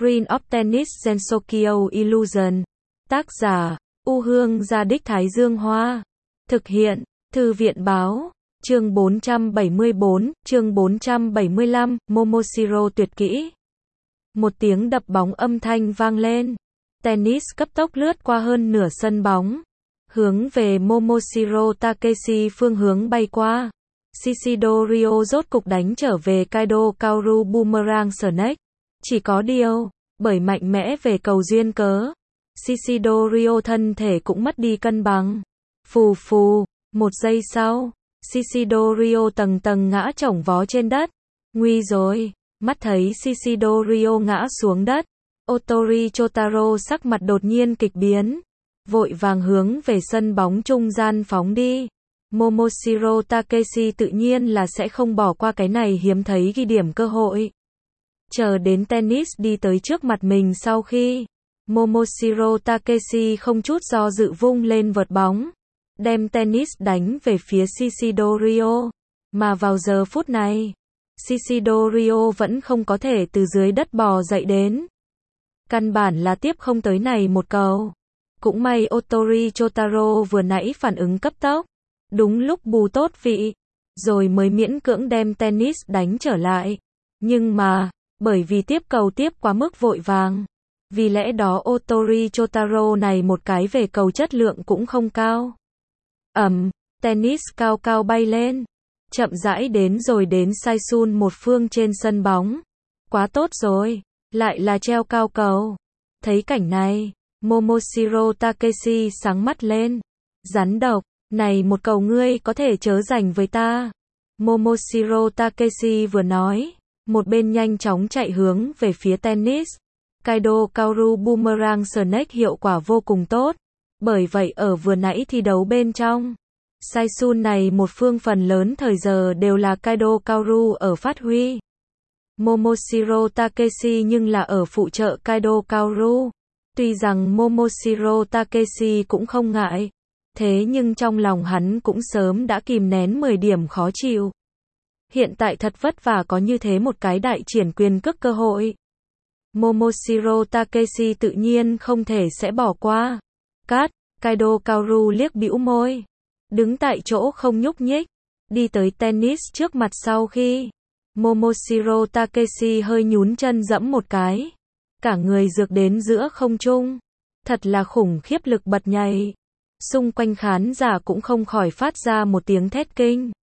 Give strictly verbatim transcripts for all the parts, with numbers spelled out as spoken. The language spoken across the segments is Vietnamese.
Green of Tennis Gensokyo Illusion. Tác giả, U Hương Gia Đích Thái Dương Hoa. Thực hiện, Thư viện Báo. Chương bốn trăm bảy mươi bốn, chương bốn trăm bảy mươi lăm, Momoshiro tuyệt kỹ. Một tiếng đập bóng âm thanh vang lên. Tennis cấp tốc lướt qua hơn nửa sân bóng, hướng về Momoshiro Takeshi phương hướng bay qua. Shishido Ryo rốt cục đánh trở về Kaido Kaoru Boomerang Snake. Chỉ có điều, bởi mạnh mẽ về cầu duyên cớ, Shishido Ryo thân thể cũng mất đi cân bằng. Phù phù, một giây sau, Shishido Ryo tầng tầng ngã chổng vó trên đất. Nguy rồi, mắt thấy Shishido Ryo ngã xuống đất, Otori Chotaro sắc mặt đột nhiên kịch biến, vội vàng hướng về sân bóng trung gian phóng đi. Momoshiro Takeshi tự nhiên là sẽ không bỏ qua cái này hiếm thấy ghi điểm cơ hội. Chờ đến Tennis đi tới trước mặt mình sau khi, Momoshiro Takeshi không chút do dự vung lên vợt bóng, đem Tennis đánh về phía Shishido Ryo. Mà vào giờ phút này, Shishido Ryo vẫn không có thể từ dưới đất bò dậy đến. Căn bản là tiếp không tới này một cầu. Cũng may Otori Chotaro vừa nãy phản ứng cấp tốc, đúng lúc bù tốt vị, rồi mới miễn cưỡng đem Tennis đánh trở lại. Nhưng mà, bởi vì tiếp cầu tiếp quá mức vội vàng, vì lẽ đó Otori Chotaro này một cái về cầu chất lượng cũng không cao. Ầm, Tennis cao cao bay lên, chậm rãi đến rồi đến Saisun một phương trên sân bóng. Quá tốt rồi, lại là treo cao cầu. Thấy cảnh này, Momoshiro Takeshi sáng mắt lên. Rắn độc, này một cầu ngươi có thể chớ giành với ta. Momoshiro Takeshi vừa nói, một bên nhanh chóng chạy hướng về phía Tennis. Kaido Kaoru Boomerang Snake hiệu quả vô cùng tốt. Bởi vậy ở vừa nãy thi đấu bên trong, Saisun này một phương phần lớn thời giờ đều là Kaido Kaoru ở phát huy. Momoshiro Takeshi nhưng là ở phụ trợ Kaido Kaoru. Tuy rằng Momoshiro Takeshi cũng không ngại, thế nhưng trong lòng hắn cũng sớm đã kìm nén mười điểm khó chịu. Hiện tại thật vất vả có như thế một cái đại triển quyền cước cơ hội, Momoshiro Takeshi tự nhiên không thể sẽ bỏ qua. Cát, Kaido Kaoru liếc bĩu môi, đứng tại chỗ không nhúc nhích, đi tới Tennis trước mặt sau khi, Momoshiro Takeshi hơi nhún chân dẫm một cái, cả người dược đến giữa không trung, thật là khủng khiếp lực bật nhảy. Xung quanh khán giả cũng không khỏi phát ra một tiếng thét kinh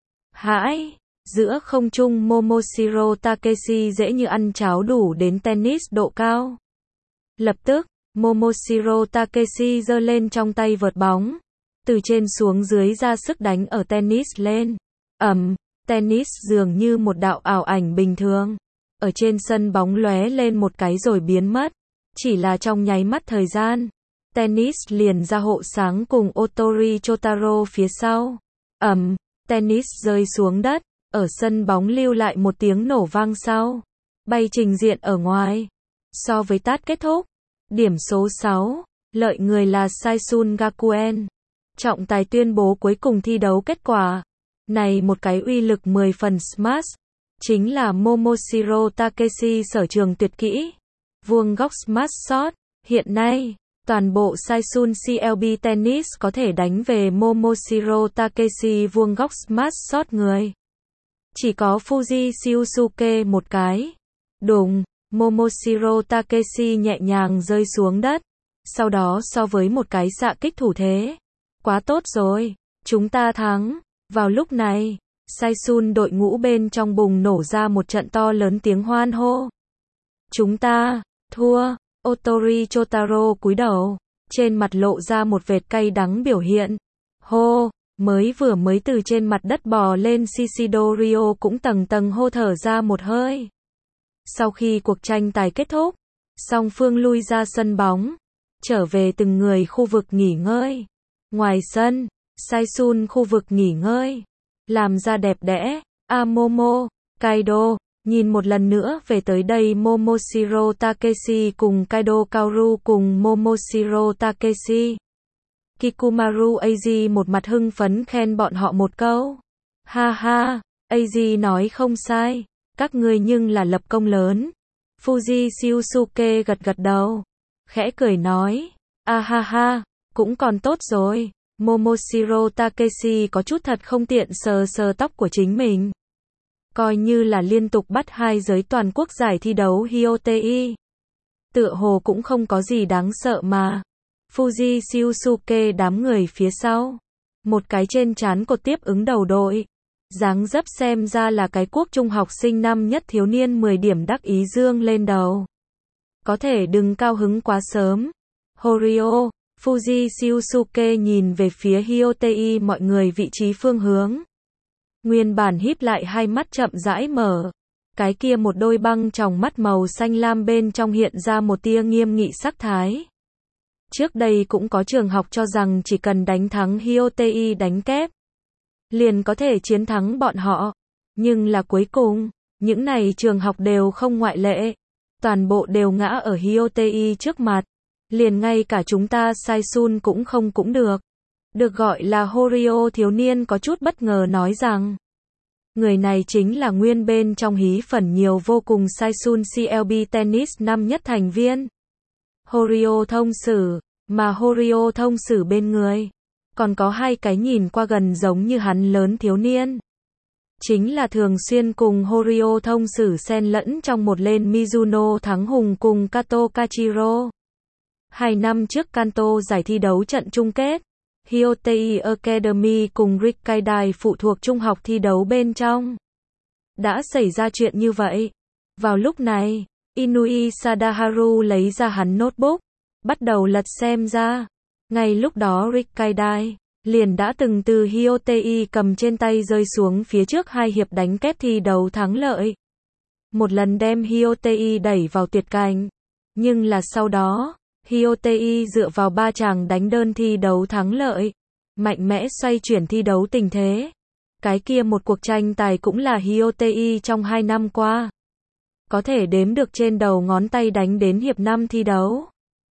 hãi. Giữa không trung Momoshiro Takeshi dễ như ăn cháo đủ đến Tennis độ cao. Lập tức, Momoshiro Takeshi giơ lên trong tay vợt bóng, từ trên xuống dưới ra sức đánh ở Tennis lên. Ầm, Tennis dường như một đạo ảo ảnh bình thường, ở trên sân bóng lóe lên một cái rồi biến mất. Chỉ là trong nháy mắt thời gian, Tennis liền ra hộ sáng cùng Otori Chotaro phía sau. Ầm, Tennis rơi xuống đất, ở sân bóng lưu lại một tiếng nổ vang sau, bay trình diện ở ngoài. So với tát kết thúc, điểm số sáu, lợi người là Saisun Gakuen. Trọng tài tuyên bố cuối cùng thi đấu kết quả. Này một cái uy lực mười phần smash, chính là Momoshiro Takeshi sở trường tuyệt kỹ, vuông góc smash shot. Hiện nay, toàn bộ Saisun xê lờ bê Tennis có thể đánh về Momoshiro Takeshi vuông góc smash shot người. Chỉ có Fuji Shiosuke một cái. Đùng, Momoshiro Takeshi nhẹ nhàng rơi xuống đất. Sau đó so với một cái xạ kích thủ thế. Quá tốt rồi, chúng ta thắng. Vào lúc này, Saisun đội ngũ bên trong bùng nổ ra một trận to lớn tiếng hoan hô. Chúng ta, thua. Otori Chotaro cúi đầu, trên mặt lộ ra một vệt cay đắng biểu hiện. Hô, mới vừa mới từ trên mặt đất bò lên Shishido Ryo cũng tầng tầng hô thở ra một hơi. Sau khi cuộc tranh tài kết thúc, song phương lui ra sân bóng, trở về từng người khu vực nghỉ ngơi. Ngoài sân, Saisun khu vực nghỉ ngơi, làm ra đẹp đẽ. A Momo, Kaido, nhìn một lần nữa về tới đây Momoshiro Takeshi cùng Kaido Kaoru cùng Momoshiro Takeshi. Kikumaru Eiji một mặt hưng phấn khen bọn họ một câu. Ha ha, Eiji nói không sai, các ngươi nhưng là lập công lớn. Fuji Shiosuke gật gật đầu. Khẽ cười nói. A ha ha, cũng còn tốt rồi. Momoshiro Takeshi có chút thật không tiện sờ sờ tóc của chính mình. Coi như là liên tục bắt hai giới toàn quốc giải thi đấu Hyotei. Tựa hồ cũng không có gì đáng sợ mà. Fuji Shiosuke đám người phía sau. Một cái trên trán cột tiếp ứng đầu đội. Dáng dấp xem ra là cái quốc trung học sinh năm nhất thiếu niên mười điểm đắc ý dương lên đầu. Có thể đừng cao hứng quá sớm. Horio, Fuji Shiosuke nhìn về phía Hyotei mọi người vị trí phương hướng. Nguyên bản híp lại hai mắt chậm rãi mở. Cái kia một đôi băng tròng mắt màu xanh lam bên trong hiện ra một tia nghiêm nghị sắc thái. Trước đây cũng có trường học cho rằng chỉ cần đánh thắng Hyotei đánh kép, liền có thể chiến thắng bọn họ. Nhưng là cuối cùng, những này trường học đều không ngoại lệ. Toàn bộ đều ngã ở Hyotei trước mặt. Liền ngay cả chúng ta Saisun cũng không cũng được. Được gọi là Horio thiếu niên có chút bất ngờ nói rằng. Người này chính là nguyên bên trong hí phần nhiều vô cùng Saisun xê lờ bê Tennis năm nhất thành viên. Horio thông sử, mà Horio thông sử bên người. Còn có hai cái nhìn qua gần giống như hắn lớn thiếu niên. Chính là thường xuyên cùng Horio thông sử xen lẫn trong một lên Mizuno thắng hùng cùng Kato Kachiro. Hai năm trước Kanto giải thi đấu trận chung kết. Hyotei Academy cùng Rikkaidai phụ thuộc trung học thi đấu bên trong. Đã xảy ra chuyện như vậy. Vào lúc này, Inui Sadaharu lấy ra hắn notebook. Bắt đầu lật xem ra. Ngay lúc đó Rikkaidai liền đã từng từ Hyotei cầm trên tay rơi xuống phía trước hai hiệp đánh kép thi đấu thắng lợi. Một lần đem Hyotei đẩy vào tuyệt cảnh. Nhưng là sau đó, Hyotei dựa vào ba chàng đánh đơn thi đấu thắng lợi. Mạnh mẽ xoay chuyển thi đấu tình thế. Cái kia một cuộc tranh tài cũng là Hyotei trong hai năm qua. Có thể đếm được trên đầu ngón tay đánh đến hiệp năm thi đấu.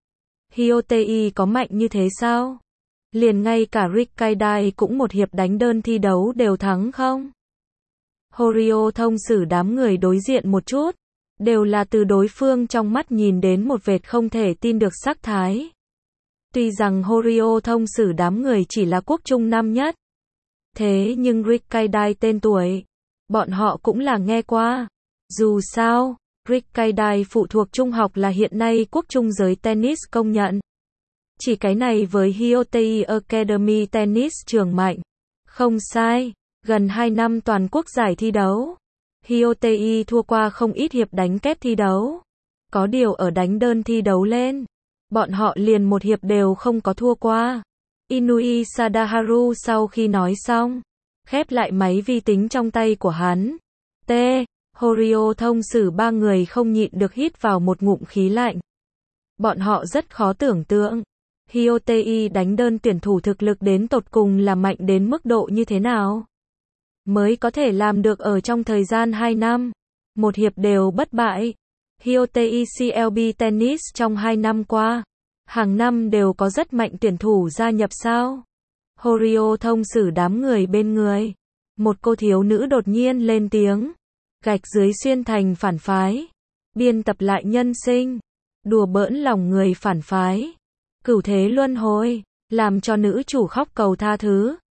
Hyotei có mạnh như thế sao? Liền ngay cả Rikkaidai cũng một hiệp đánh đơn thi đấu đều thắng không? Horio thông sử đám người đối diện một chút. Đều là từ đối phương trong mắt nhìn đến một vệt không thể tin được sắc thái. Tuy rằng Horio thông sử đám người chỉ là quốc trung năm nhất. Thế nhưng Rikkaidai tên tuổi, bọn họ cũng là nghe qua. Dù sao, Rikkaidai phụ thuộc trung học là hiện nay quốc trung giới tennis công nhận. Chỉ cái này với Hyotei Academy Tennis trường mạnh. Không sai, gần hai năm toàn quốc giải thi đấu. Hyotei thua qua không ít hiệp đánh kép thi đấu. Có điều ở đánh đơn thi đấu lên, bọn họ liền một hiệp đều không có thua qua. Inui Sadaharu sau khi nói xong, khép lại máy vi tính trong tay của hắn. T. Horio thông sử ba người không nhịn được hít vào một ngụm khí lạnh. Bọn họ rất khó tưởng tượng. Hyotei đánh đơn tuyển thủ thực lực đến tột cùng là mạnh đến mức độ như thế nào. Mới có thể làm được ở trong thời gian hai năm. Một hiệp đều bất bại. Hyotei xê lờ bê Tennis trong hai năm qua. Hàng năm đều có rất mạnh tuyển thủ gia nhập sao. Horio thông sử đám người bên người. Một cô thiếu nữ đột nhiên lên tiếng. Gạch dưới xuyên thành phản phái. Biên tập lại nhân sinh. Đùa bỡn lòng người phản phái. Cửu thế luân hồi. Làm cho nữ chủ khóc cầu tha thứ.